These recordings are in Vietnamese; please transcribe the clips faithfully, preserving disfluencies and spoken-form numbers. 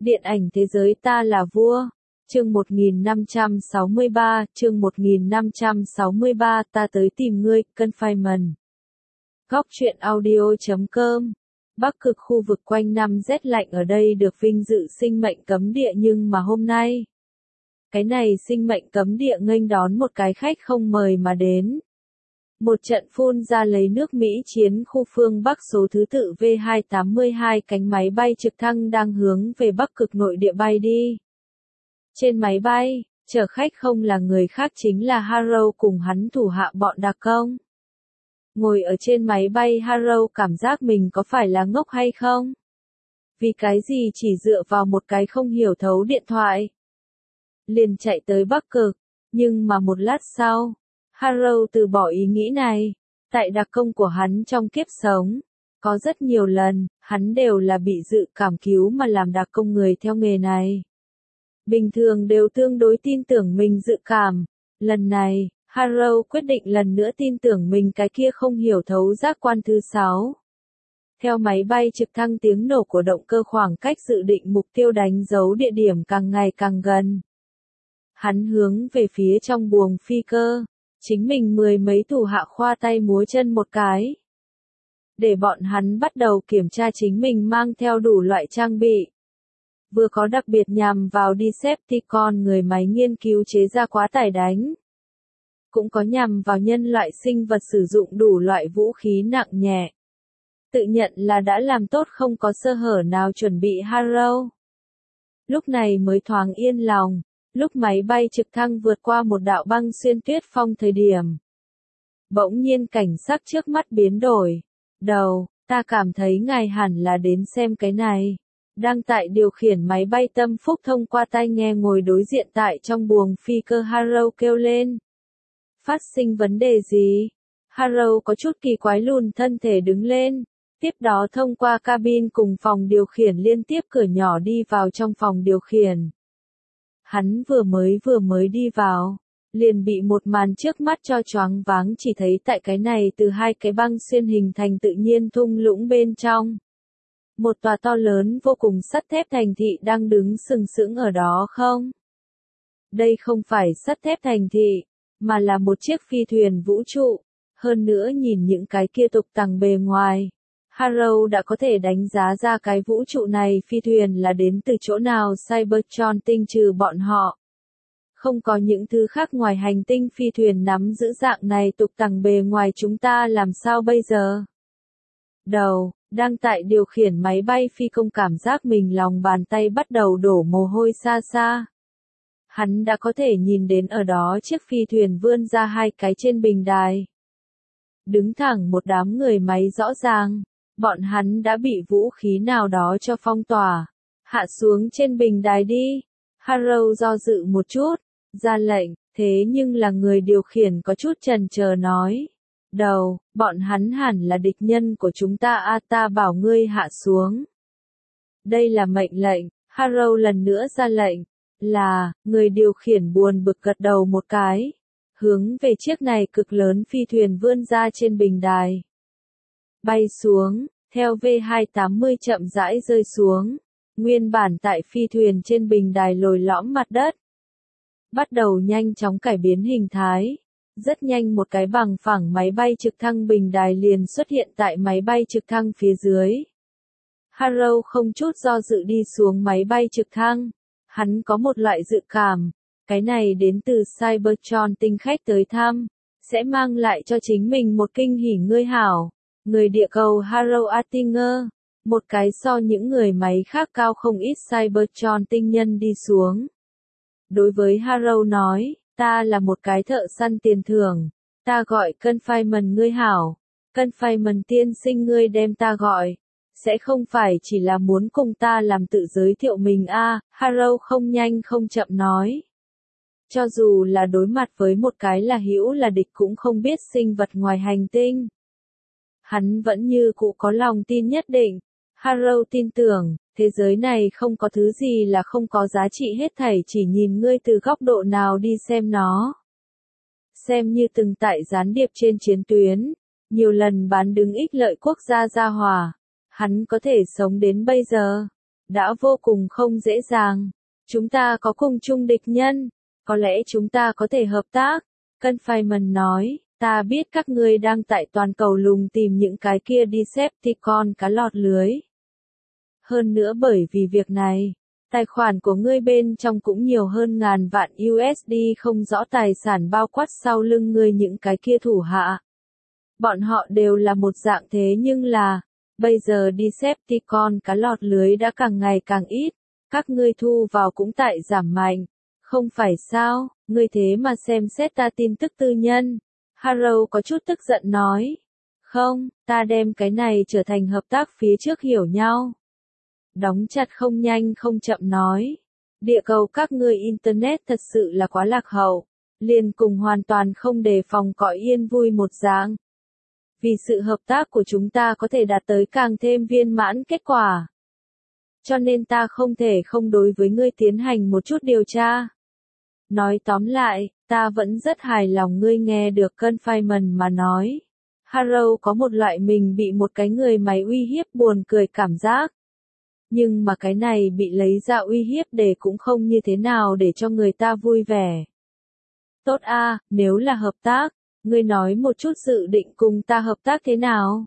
Điện ảnh thế giới ta là vua. Chương một nghìn năm trăm sáu mươi ba, chương một nghìn năm trăm sáu mươi ba, ta tới tìm ngươi, Confinement. Góc truyện audio chấm com. Bắc cực khu vực quanh năm rét lạnh ở đây được vinh dự sinh mệnh cấm địa, nhưng mà hôm nay, cái này sinh mệnh cấm địa nghênh đón một cái khách không mời mà đến. Một trận phun ra lấy nước Mỹ chiến khu phương Bắc số thứ tự V hai tám hai cánh máy bay trực thăng đang hướng về Bắc cực nội địa bay đi. Trên máy bay, chở khách không là người khác chính là Harrow cùng hắn thủ hạ bọn đặc công. Ngồi ở trên máy bay, Harrow cảm giác mình có phải là ngốc hay không? Vì cái gì chỉ dựa vào một cái không hiểu thấu điện thoại liền chạy tới Bắc cực, nhưng mà một lát sau, Harrow từ bỏ ý nghĩ này. Tại đặc công của hắn trong kiếp sống, có rất nhiều lần, hắn đều là bị dự cảm cứu mà làm đặc công người theo nghề này. Bình thường đều tương đối tin tưởng mình dự cảm. Lần này, Harrow quyết định lần nữa tin tưởng mình cái kia không hiểu thấu giác quan thứ sáu. Theo máy bay trực thăng, tiếng nổ của động cơ khoảng cách dự định mục tiêu đánh dấu địa điểm càng ngày càng gần. Hắn hướng về phía trong buồng phi cơ. Chính mình mười mấy thủ hạ khoa tay múa chân một cái. Để bọn hắn bắt đầu kiểm tra chính mình mang theo đủ loại trang bị. Vừa có đặc biệt nhằm vào Decepticon, người máy nghiên cứu chế ra quá tải đánh. Cũng có nhằm vào nhân loại sinh vật sử dụng đủ loại vũ khí nặng nhẹ. Tự nhận là đã làm tốt không có sơ hở nào chuẩn bị. Harrow lúc này mới thoáng yên lòng. Lúc máy bay trực thăng vượt qua một đạo băng xuyên tuyết phong thời điểm, bỗng nhiên cảnh sắc trước mắt biến đổi. Đầu, ta cảm thấy ngài hẳn là đến xem cái này. Đang tại điều khiển máy bay Tâm Phúc thông qua tai nghe ngồi đối diện tại trong buồng phi cơ, Harrow kêu lên. Phát sinh vấn đề gì? Harrow có chút kỳ quái lùn thân thể đứng lên. Tiếp đó thông qua cabin cùng phòng điều khiển liên tiếp cửa nhỏ đi vào trong phòng điều khiển. Hắn vừa mới vừa mới đi vào, liền bị một màn trước mắt cho choáng váng, chỉ thấy tại cái này từ hai cái băng xuyên hình thành tự nhiên thung lũng bên trong. Một tòa to lớn vô cùng sắt thép thành thị đang đứng sừng sững ở đó không? Đây không phải sắt thép thành thị, mà là một chiếc phi thuyền vũ trụ. Hơn nữa nhìn những cái kia tục tằng bề ngoài, Harrow đã có thể đánh giá ra cái vũ trụ này phi thuyền là đến từ chỗ nào. Cybertron tinh trừ bọn họ. Không có những thứ khác ngoài hành tinh phi thuyền nắm giữ dạng này tục tằng bề ngoài, chúng ta làm sao bây giờ? Đầu, đang tại điều khiển máy bay phi công cảm giác mình lòng bàn tay bắt đầu đổ mồ hôi xa xa. Hắn đã có thể nhìn đến ở đó chiếc phi thuyền vươn ra hai cái trên bình đài. Đứng thẳng một đám người máy rõ ràng. Bọn hắn đã bị vũ khí nào đó cho phong tỏa. Hạ xuống trên bình đài đi. Harrow do dự một chút, ra lệnh, thế nhưng là người điều khiển có chút chần chờ nói. Đầu, bọn hắn hẳn là địch nhân của chúng ta a, ta bảo ngươi hạ xuống. Đây là mệnh lệnh. Harrow lần nữa ra lệnh. Là, người điều khiển buồn bực gật đầu một cái. Hướng về chiếc này cực lớn phi thuyền vươn ra trên bình đài. Bay xuống, theo V hai tám mươi chậm rãi rơi xuống. Nguyên bản tại phi thuyền trên bình đài lồi lõm mặt đất. Bắt đầu nhanh chóng cải biến hình thái. Rất nhanh một cái bằng phẳng máy bay trực thăng bình đài liền xuất hiện tại máy bay trực thăng phía dưới. Harrow không chút do dự đi xuống máy bay trực thăng. Hắn có một loại dự cảm. Cái này đến từ Cybertron tinh khách tới thăm. Sẽ mang lại cho chính mình một kinh hỉ. Ngươi hảo. Người địa cầu Harrow Attinger, một cái so những người máy khác cao không ít Cybertron tinh nhân đi xuống. Đối với Harrow nói, ta là một cái thợ săn tiền thưởng, ta gọi Confinement. Ngươi hảo, Confinement tiên sinh, ngươi đem ta gọi, sẽ không phải chỉ là muốn cùng ta làm tự giới thiệu mình a? À, Harrow không nhanh không chậm nói. Cho dù là đối mặt với một cái là hữu là địch cũng không biết sinh vật ngoài hành tinh, hắn vẫn như cũ có lòng tin nhất định. Harrow tin tưởng, thế giới này không có thứ gì là không có giá trị, hết thảy chỉ nhìn ngươi từ góc độ nào đi xem nó. Xem như từng tại gián điệp trên chiến tuyến, nhiều lần bán đứng ích lợi quốc gia gia hòa, hắn có thể sống đến bây giờ. đã vô cùng không dễ dàng. Chúng ta có cùng chung địch nhân, có lẽ chúng ta có thể hợp tác. Confinement nói, ta biết các ngươi đang tại toàn cầu lùng tìm những cái kia Decepticon cá lọt lưới. Hơn nữa bởi vì việc này, tài khoản của ngươi bên trong cũng nhiều hơn ngàn vạn u ét đê không rõ tài sản bao quát sau lưng ngươi những cái kia thủ hạ. Bọn họ đều là một dạng thế nhưng là, bây giờ Decepticon cá lọt lưới đã càng ngày càng ít, các ngươi thu vào cũng tại giảm mạnh. Không phải sao, ngươi thế mà xem xét ta tin tức tư nhân. Harrow có chút tức giận nói. Không, ta đem cái này trở thành hợp tác phía trước hiểu nhau. Đóng chặt không nhanh không chậm nói. Địa cầu các ngươi Internet thật sự là quá lạc hậu, liền cùng hoàn toàn không đề phòng cõi yên vui một dạng. Vì sự hợp tác của chúng ta có thể đạt tới càng thêm viên mãn kết quả. Cho nên ta không thể không đối với ngươi tiến hành một chút điều tra. Nói tóm lại, ta vẫn rất hài lòng ngươi nghe được Confinement mà nói. Harrow có một loại mình bị một cái người máy uy hiếp buồn cười cảm giác. Nhưng mà cái này bị lấy ra uy hiếp để cũng không như thế nào để cho người ta vui vẻ. Tốt a, nếu là hợp tác, ngươi nói một chút dự định cùng ta hợp tác thế nào?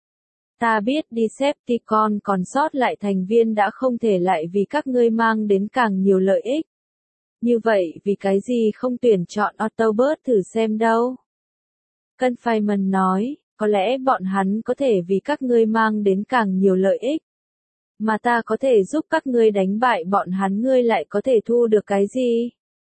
Ta biết Decepticon còn sót lại thành viên đã không thể lại vì các ngươi mang đến càng nhiều lợi ích. Như vậy vì cái gì không tuyển chọn Autobot thử xem đâu? Confinement nói, có lẽ bọn hắn có thể vì các ngươi mang đến càng nhiều lợi ích. Mà ta có thể giúp các ngươi đánh bại bọn hắn ngươi lại có thể thu được cái gì?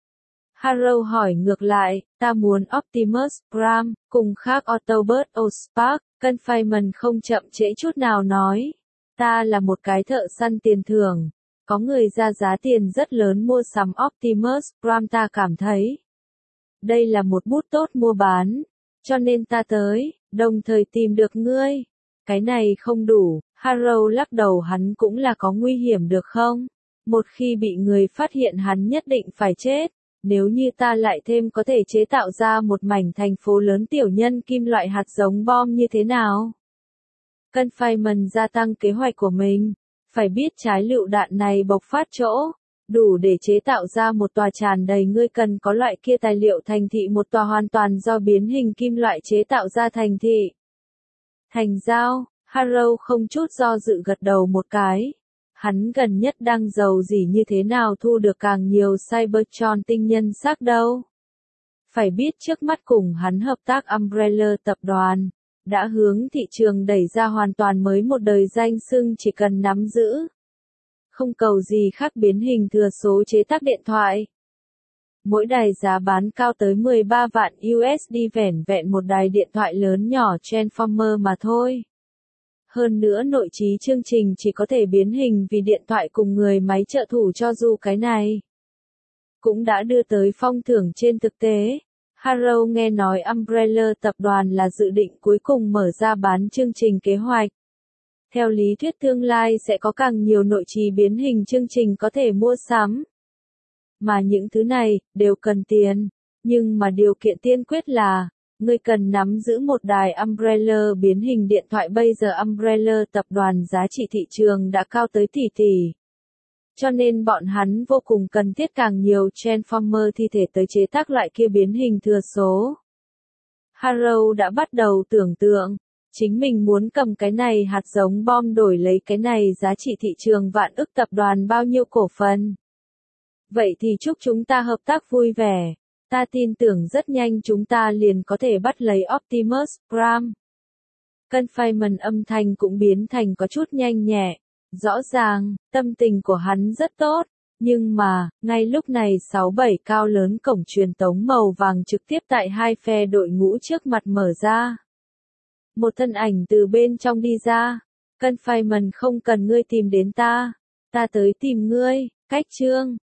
Harrow hỏi ngược lại, ta muốn Optimus Prime, cùng khác Autobot Ospark. Confinement không chậm trễ chút nào nói. Ta là một cái thợ săn tiền thưởng. Có người ra giá tiền rất lớn mua sắm Optimus Prime ta cảm thấy. Đây là một bút tốt mua bán. Cho nên ta tới, đồng thời tìm được ngươi. Cái này không đủ, Harrow lắc đầu hắn cũng là có nguy hiểm được không? Một khi bị người phát hiện hắn nhất định phải chết. Nếu như ta lại thêm có thể chế tạo ra một mảnh thành phố lớn tiểu nhân kim loại hạt giống bom như thế nào? Confinement gia tăng kế hoạch của mình. Phải biết trái lựu đạn này bộc phát chỗ. Đủ để chế tạo ra một tòa tràn đầy ngươi cần có loại kia tài liệu thành thị một tòa hoàn toàn do biến hình kim loại chế tạo ra thành thị. Thành giao, Harrow không chút do dự gật đầu một cái. Hắn gần nhất đang giàu gì như thế nào thu được càng nhiều Cybertron tinh nhân xác đâu. Phải biết trước mắt cùng hắn hợp tác Umbrella tập đoàn, đã hướng thị trường đẩy ra hoàn toàn mới một đời danh xưng chỉ cần nắm giữ. Không cầu gì khác biến hình thừa số chế tác điện thoại. Mỗi đài giá bán cao tới mười ba vạn u ét đê vẻn vẹn một đài điện thoại lớn nhỏ Transformer mà thôi. Hơn nữa nội trí chương trình chỉ có thể biến hình vì điện thoại cùng người máy trợ thủ cho dù cái này cũng đã đưa tới phong thưởng trên thực tế. Harrow nghe nói Umbrella tập đoàn là dự định cuối cùng mở ra bán chương trình kế hoạch. Theo lý thuyết tương lai sẽ có càng nhiều nội trí biến hình chương trình có thể mua sắm. Mà những thứ này, đều cần tiền. Nhưng mà điều kiện tiên quyết là, ngươi cần nắm giữ một đài Umbrella biến hình điện thoại bây giờ Umbrella tập đoàn giá trị thị trường đã cao tới tỷ tỷ. Cho nên bọn hắn vô cùng cần thiết càng nhiều Transformer thi thể tới chế tác loại kia biến hình thừa số. Harrow đã bắt đầu tưởng tượng, chính mình muốn cầm cái này hạt giống bom đổi lấy cái này giá trị thị trường vạn ức tập đoàn bao nhiêu cổ phần. Vậy thì chúc chúng ta hợp tác vui vẻ. Ta tin tưởng rất nhanh chúng ta liền có thể bắt lấy Optimus Prime. Confinement âm thanh cũng biến thành có chút nhanh nhẹ. Rõ ràng, tâm tình của hắn rất tốt. Nhưng mà, ngay lúc này sáu bảy cao lớn cổng truyền tống màu vàng trực tiếp tại hai phe đội ngũ trước mặt mở ra. Một thân ảnh từ bên trong đi ra. Confinement không cần ngươi tìm đến ta. Ta tới tìm ngươi, cách chương.